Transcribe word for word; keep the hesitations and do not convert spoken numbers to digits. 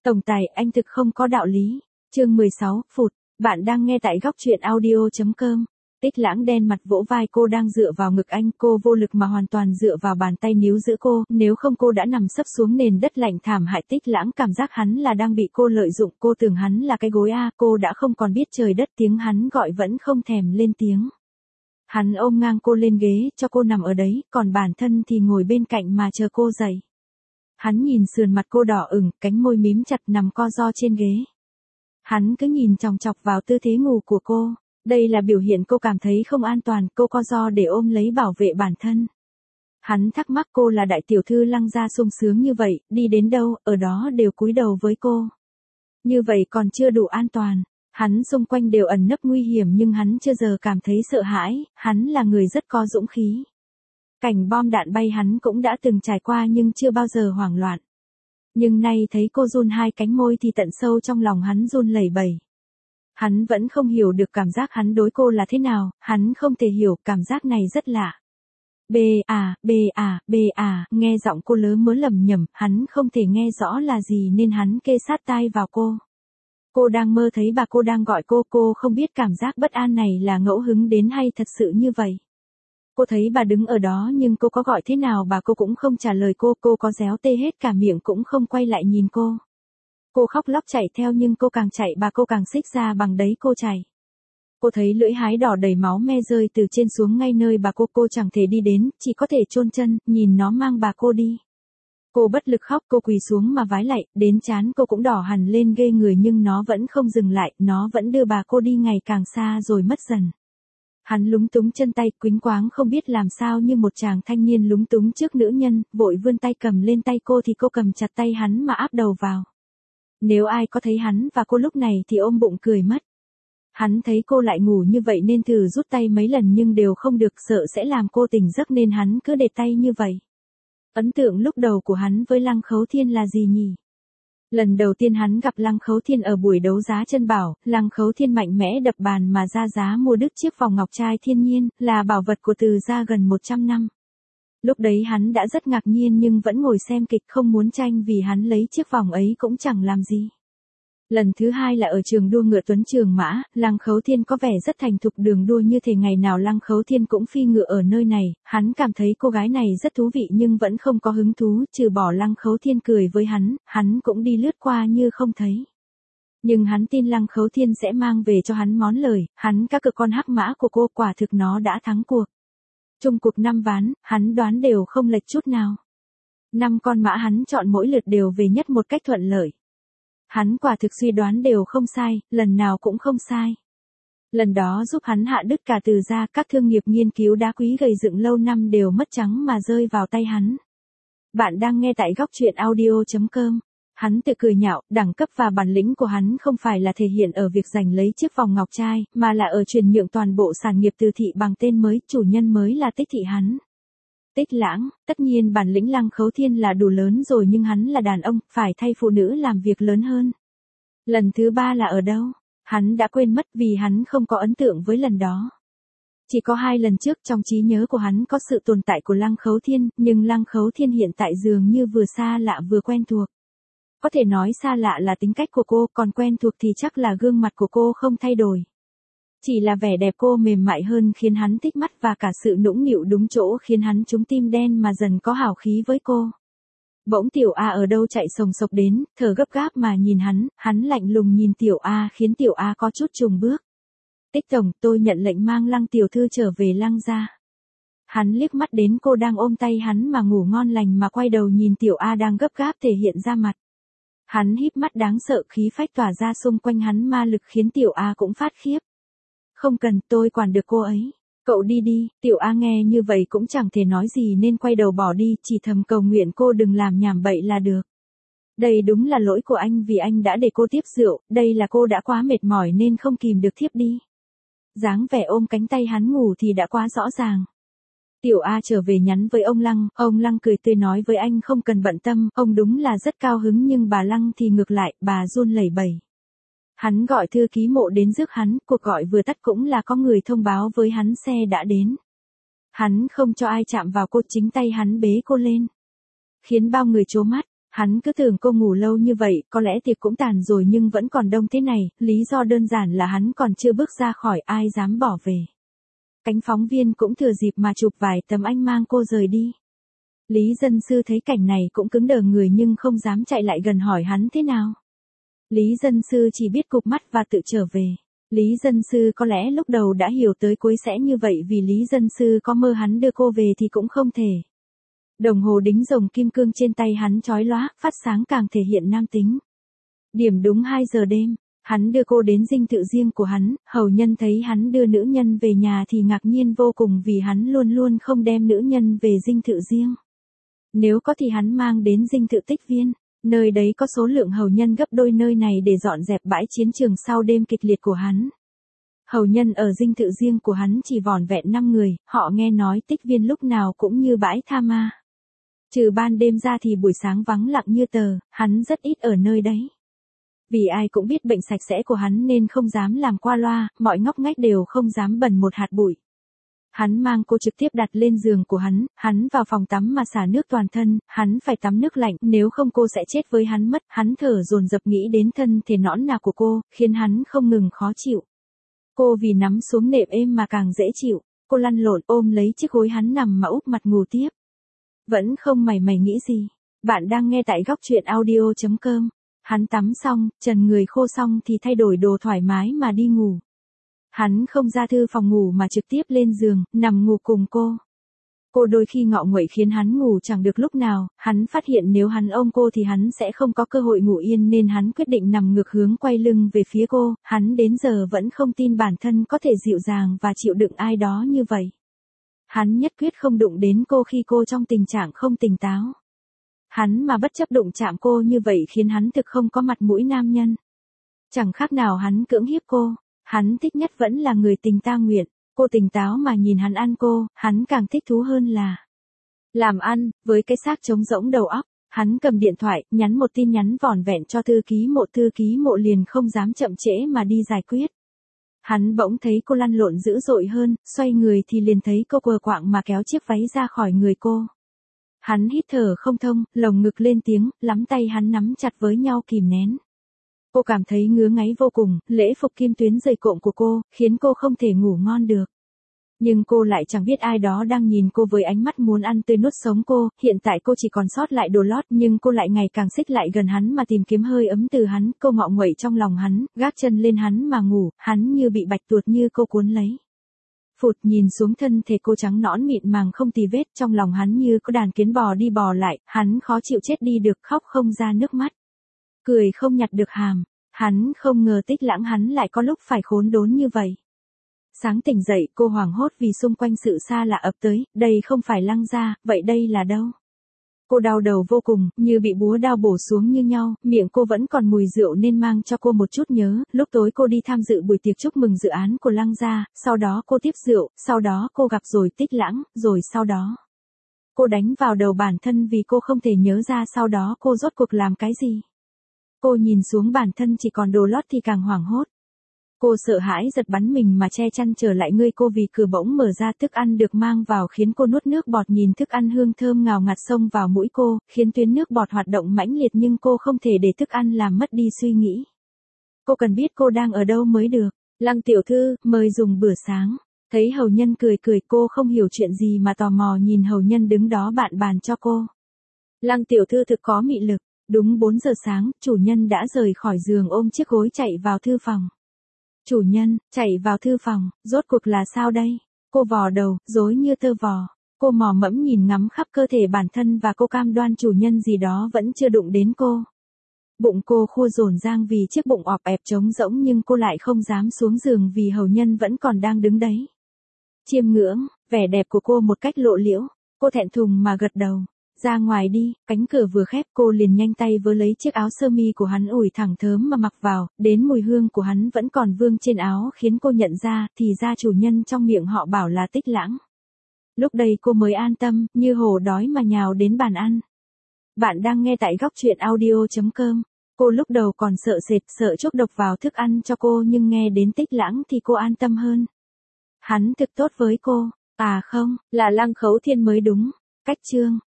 Tổng tài, anh thực không có đạo lý. Chương mười sáu, phụt. Bạn đang nghe tại góc truyện audio chấm com. Tích Lãng đen mặt vỗ vai cô đang dựa vào ngực anh, cô vô lực mà hoàn toàn dựa vào bàn tay níu giữ cô, nếu không cô đã nằm sấp xuống nền đất lạnh thảm hại. Tích Lãng cảm giác hắn là đang bị cô lợi dụng, cô tưởng hắn là cái gối a, cô đã không còn biết trời đất, tiếng hắn gọi vẫn không thèm lên tiếng. Hắn ôm ngang cô lên ghế, cho cô nằm ở đấy, còn bản thân thì ngồi bên cạnh mà chờ cô dậy. Hắn nhìn sườn mặt cô đỏ ửng, cánh môi mím chặt nằm co ro trên ghế. Hắn cứ nhìn chòng chọc vào tư thế ngủ của cô. Đây là biểu hiện cô cảm thấy không an toàn, cô co ro để ôm lấy bảo vệ bản thân. Hắn thắc mắc cô là đại tiểu thư Lăng gia sung sướng như vậy, đi đến đâu, ở đó đều cúi đầu với cô. Như vậy còn chưa đủ an toàn. Hắn xung quanh đều ẩn nấp nguy hiểm nhưng hắn chưa giờ cảm thấy sợ hãi, hắn là người rất có dũng khí. Cảnh bom đạn bay hắn cũng đã từng trải qua nhưng chưa bao giờ hoảng loạn. Nhưng nay thấy cô run hai cánh môi thì tận sâu trong lòng hắn run lẩy bẩy. Hắn vẫn không hiểu được cảm giác hắn đối cô là thế nào, hắn không thể hiểu cảm giác này rất lạ. B à, B à, B à, nghe giọng cô lớ mớ lầm nhầm, hắn không thể nghe rõ là gì nên hắn kê sát tai vào cô. Cô đang mơ thấy bà cô đang gọi cô, cô không biết cảm giác bất an này là ngẫu hứng đến hay thật sự như vậy. Cô thấy bà đứng ở đó nhưng cô có gọi thế nào bà cô cũng không trả lời cô, cô có réo tê hết cả miệng cũng không quay lại nhìn cô. Cô khóc lóc chạy theo nhưng cô càng chạy bà cô càng xích ra bằng đấy cô chạy. Cô thấy lưỡi hái đỏ đầy máu me rơi từ trên xuống ngay nơi bà cô, cô chẳng thể đi đến, chỉ có thể chôn chân, nhìn nó mang bà cô đi. Cô bất lực khóc, cô quỳ xuống mà vái lạy, đến trán cô cũng đỏ hẳn lên ghê người nhưng nó vẫn không dừng lại, nó vẫn đưa bà cô đi ngày càng xa rồi mất dần. Hắn lúng túng chân tay, quýnh quáng không biết làm sao như một chàng thanh niên lúng túng trước nữ nhân, vội vươn tay cầm lên tay cô thì cô cầm chặt tay hắn mà áp đầu vào. Nếu ai có thấy hắn và cô lúc này thì ôm bụng cười mất. Hắn thấy cô lại ngủ như vậy nên thử rút tay mấy lần nhưng đều không được, sợ sẽ làm cô tỉnh giấc nên hắn cứ để tay như vậy. Ấn tượng lúc đầu của hắn với Lăng Khấu Thiên là gì nhỉ? Lần đầu tiên hắn gặp Lăng Khấu Thiên ở buổi đấu giá chân bảo, Lăng Khấu Thiên mạnh mẽ đập bàn mà ra giá mua đứt chiếc vòng ngọc trai thiên nhiên, là bảo vật của Từ gia gần một trăm năm. Lúc đấy hắn đã rất ngạc nhiên nhưng vẫn ngồi xem kịch không muốn tranh vì hắn lấy chiếc vòng ấy cũng chẳng làm gì. Lần thứ hai là ở trường đua ngựa Tuấn Trường Mã, Lăng Khấu Thiên có vẻ rất thành thục, đường đua như thể ngày nào Lăng Khấu Thiên cũng phi ngựa ở nơi này, hắn cảm thấy cô gái này rất thú vị nhưng vẫn không có hứng thú, trừ bỏ Lăng Khấu Thiên cười với hắn, hắn cũng đi lướt qua như không thấy. Nhưng hắn tin Lăng Khấu Thiên sẽ mang về cho hắn món lời, hắn các cược con hắc mã của cô, quả thực nó đã thắng cuộc. Chung cuộc năm ván, hắn đoán đều không lệch chút nào. Năm con mã hắn chọn mỗi lượt đều về nhất một cách thuận lợi. Hắn quả thực suy đoán đều không sai, lần nào cũng không sai. Lần đó giúp hắn hạ đứt cả Từ gia, các thương nghiệp nghiên cứu đá quý gầy dựng lâu năm đều mất trắng mà rơi vào tay hắn. Bạn đang nghe tại góc truyện audio chấm com. Hắn tự cười nhạo, đẳng cấp và bản lĩnh của hắn không phải là thể hiện ở việc giành lấy chiếc vòng ngọc trai, mà là ở chuyển nhượng toàn bộ sản nghiệp Từ thị bằng tên mới, chủ nhân mới là Tích thị hắn. Tích Lãng, tất nhiên bản lĩnh Lăng Khấu Thiên là đủ lớn rồi nhưng hắn là đàn ông, phải thay phụ nữ làm việc lớn hơn. Lần thứ ba là ở đâu? Hắn đã quên mất vì hắn không có ấn tượng với lần đó. Chỉ có hai lần trước trong trí nhớ của hắn có sự tồn tại của Lăng Khấu Thiên, nhưng Lăng Khấu Thiên hiện tại dường như vừa xa lạ vừa quen thuộc. Có thể nói xa lạ là tính cách của cô, còn quen thuộc thì chắc là gương mặt của cô không thay đổi. Chỉ là vẻ đẹp cô mềm mại hơn khiến hắn thích mắt và cả sự nũng nịu đúng chỗ khiến hắn trúng tim đen mà dần có hào khí với cô. Bỗng Tiểu A ở đâu chạy sồng sộc đến, thở gấp gáp mà nhìn hắn, hắn lạnh lùng nhìn Tiểu A khiến Tiểu A có chút chùng bước. Tích tổng, tôi nhận lệnh mang Lăng tiểu thư trở về Lăng gia. Hắn liếc mắt đến cô đang ôm tay hắn mà ngủ ngon lành mà quay đầu nhìn Tiểu A đang gấp gáp thể hiện ra mặt. Hắn híp mắt đáng sợ, khí phách tỏa ra xung quanh hắn ma lực khiến Tiểu A cũng phát khiếp. Không cần, tôi quản được cô ấy. Cậu đi đi. Tiểu A nghe như vậy cũng chẳng thể nói gì nên quay đầu bỏ đi, chỉ thầm cầu nguyện cô đừng làm nhảm bậy là được. Đây đúng là lỗi của anh vì anh đã để cô tiếp rượu, đây là cô đã quá mệt mỏi nên không kìm được thiếp đi. Dáng vẻ ôm cánh tay hắn ngủ thì đã quá rõ ràng. Tiểu A trở về nhắn với ông Lăng, ông Lăng cười tươi nói với anh không cần bận tâm, ông đúng là rất cao hứng nhưng bà Lăng thì ngược lại, bà run lẩy bẩy. Hắn gọi thư ký Mộ đến rước hắn, cuộc gọi vừa tắt cũng là có người thông báo với hắn xe đã đến. Hắn không cho ai chạm vào cô, chính tay hắn bế cô lên. Khiến bao người trố mắt, Hắn cứ tưởng cô ngủ lâu như vậy, có lẽ tiệc cũng tàn rồi nhưng vẫn còn đông thế này, lý do đơn giản là hắn còn chưa bước ra khỏi, ai dám bỏ về. Cánh phóng viên cũng thừa dịp mà chụp vài tấm ảnh mang cô rời đi. Lý Dân Sư thấy cảnh này cũng cứng đờ người nhưng không dám chạy lại gần hỏi hắn thế nào. Lý Dân Sư chỉ biết cụp mắt và tự trở về. Lý Dân Sư có lẽ lúc đầu đã hiểu tới cuối sẽ như vậy vì Lý Dân Sư có mơ hắn đưa cô về thì cũng không thể. Đồng hồ đính rồng kim cương trên tay hắn chói lóa, phát sáng càng thể hiện nam tính. Điểm đúng hai giờ đêm, hắn đưa cô đến dinh thự riêng của hắn, hầu nhân thấy hắn đưa nữ nhân về nhà thì ngạc nhiên vô cùng vì hắn luôn luôn không đem nữ nhân về dinh thự riêng. Nếu có thì hắn mang đến dinh thự Tích Viên, nơi đấy có số lượng hầu nhân gấp đôi nơi này để dọn dẹp bãi chiến trường sau đêm kịch liệt của hắn. Hầu nhân ở dinh thự riêng của hắn chỉ vỏn vẹn năm người, họ nghe nói Tích Viên lúc nào cũng như bãi tha ma. Trừ ban đêm ra thì buổi sáng vắng lặng như tờ, hắn rất ít ở nơi đấy. Vì ai cũng biết bệnh sạch sẽ của hắn nên không dám làm qua loa, mọi ngóc ngách đều không dám bẩn một hạt bụi. Hắn mang cô trực tiếp đặt lên giường của hắn, hắn vào phòng tắm mà xả nước toàn thân, hắn phải tắm nước lạnh, nếu không cô sẽ chết với hắn mất, hắn thở dồn dập nghĩ đến thân thể nõn nà của cô, khiến hắn không ngừng khó chịu. Cô vì nắm xuống nệm êm mà càng dễ chịu, cô lăn lộn ôm lấy chiếc gối hắn nằm mà úp mặt ngủ tiếp. Vẫn không mảy mày nghĩ gì. Bạn đang nghe tại góc truyện audio chấm com. Hắn tắm xong, trần người khô xong thì thay đổi đồ thoải mái mà đi ngủ. Hắn không ra thư phòng ngủ mà trực tiếp lên giường, nằm ngủ cùng cô. Cô đôi khi ngọ nguậy khiến hắn ngủ chẳng được lúc nào, hắn phát hiện nếu hắn ôm cô thì hắn sẽ không có cơ hội ngủ yên nên hắn quyết định nằm ngược hướng quay lưng về phía cô, hắn đến giờ vẫn không tin bản thân có thể dịu dàng và chịu đựng ai đó như vậy. Hắn nhất quyết không đụng đến cô khi cô trong tình trạng không tỉnh táo. Hắn mà bất chấp đụng chạm cô như vậy khiến hắn thực không có mặt mũi nam nhân. Chẳng khác nào hắn cưỡng hiếp cô, hắn thích nhất vẫn là người tình ta nguyện, cô tỉnh táo mà nhìn hắn ăn cô, hắn càng thích thú hơn là làm ăn, với cái xác trống rỗng đầu óc, hắn cầm điện thoại, nhắn một tin nhắn vỏn vẹn cho thư ký mộ thư ký mộ liền không dám chậm trễ mà đi giải quyết. Hắn bỗng thấy cô lăn lộn dữ dội hơn, xoay người thì liền thấy cô quờ quạng mà kéo chiếc váy ra khỏi người cô. Hắn hít thở không thông, lồng ngực lên tiếng, lắm tay hắn nắm chặt với nhau kìm nén. Cô cảm thấy ngứa ngáy vô cùng, lễ phục kim tuyến dày cộm của cô, khiến cô không thể ngủ ngon được. Nhưng cô lại chẳng biết ai đó đang nhìn cô với ánh mắt muốn ăn tươi nuốt sống cô, hiện tại cô chỉ còn sót lại đồ lót nhưng cô lại ngày càng xích lại gần hắn mà tìm kiếm hơi ấm từ hắn, cô ngọ nguậy trong lòng hắn, gác chân lên hắn mà ngủ, hắn như bị bạch tuộc như cô cuốn lấy. Phụt nhìn xuống thân thể cô trắng nõn mịn màng không tì vết, trong lòng hắn như có đàn kiến bò đi bò lại, hắn khó chịu chết đi được, khóc không ra nước mắt. Cười không nhặt được hàm, hắn không ngờ Tích Lãng hắn lại có lúc phải khốn đốn như vậy. Sáng tỉnh dậy cô hoảng hốt vì xung quanh sự xa lạ ập tới, đây không phải Lăng gia, vậy đây là đâu? Cô đau đầu vô cùng, như bị búa đao bổ xuống như nhau, miệng cô vẫn còn mùi rượu nên mang cho cô một chút nhớ, lúc tối cô đi tham dự buổi tiệc chúc mừng dự án của Lăng gia, sau đó cô tiếp rượu, sau đó cô gặp rồi Tích Lãng, rồi sau đó. Cô đánh vào đầu bản thân vì cô không thể nhớ ra sau đó cô rốt cuộc làm cái gì. Cô nhìn xuống bản thân chỉ còn đồ lót thì càng hoảng hốt. Cô sợ hãi giật bắn mình mà che chăn trở lại người cô vì cửa bỗng mở ra thức ăn được mang vào khiến cô nuốt nước bọt nhìn thức ăn hương thơm ngào ngạt xông vào mũi cô, khiến tuyến nước bọt hoạt động mãnh liệt nhưng cô không thể để thức ăn làm mất đi suy nghĩ. Cô cần biết cô đang ở đâu mới được. Lăng tiểu thư, mời dùng bữa sáng. Thấy hầu nhân cười cười cô không hiểu chuyện gì mà tò mò nhìn hầu nhân đứng đó bạn bàn cho cô. Lăng tiểu thư thực có mị lực. Đúng bốn giờ sáng, chủ nhân đã rời khỏi giường ôm chiếc gối chạy vào thư phòng. Chủ nhân, chạy vào thư phòng, rốt cuộc là sao đây? Cô vò đầu, rối như tơ vò. Cô mò mẫm nhìn ngắm khắp cơ thể bản thân và cô cam đoan chủ nhân gì đó vẫn chưa đụng đến cô. Bụng cô khua rồn rang vì chiếc bụng ọp ẹp trống rỗng nhưng cô lại không dám xuống giường vì hầu nhân vẫn còn đang đứng đấy. Chiêm ngưỡng, vẻ đẹp của cô một cách lộ liễu, cô thẹn thùng mà gật đầu. Ra ngoài đi, cánh cửa vừa khép cô liền nhanh tay vớ lấy chiếc áo sơ mi của hắn ủi thẳng thớm mà mặc vào, đến mùi hương của hắn vẫn còn vương trên áo khiến cô nhận ra, thì ra chủ nhân trong miệng họ bảo là Tích Lãng. Lúc đây cô mới an tâm, như hổ đói mà nhào đến bàn ăn. Bạn đang nghe tại góc truyện audio chấm com. Cô lúc đầu còn sợ sệt, sợ chuốc độc vào thức ăn cho cô nhưng nghe đến Tích Lãng thì cô an tâm hơn. Hắn thực tốt với cô, à không, là Lăng Khấu Thiên mới đúng. Cách chương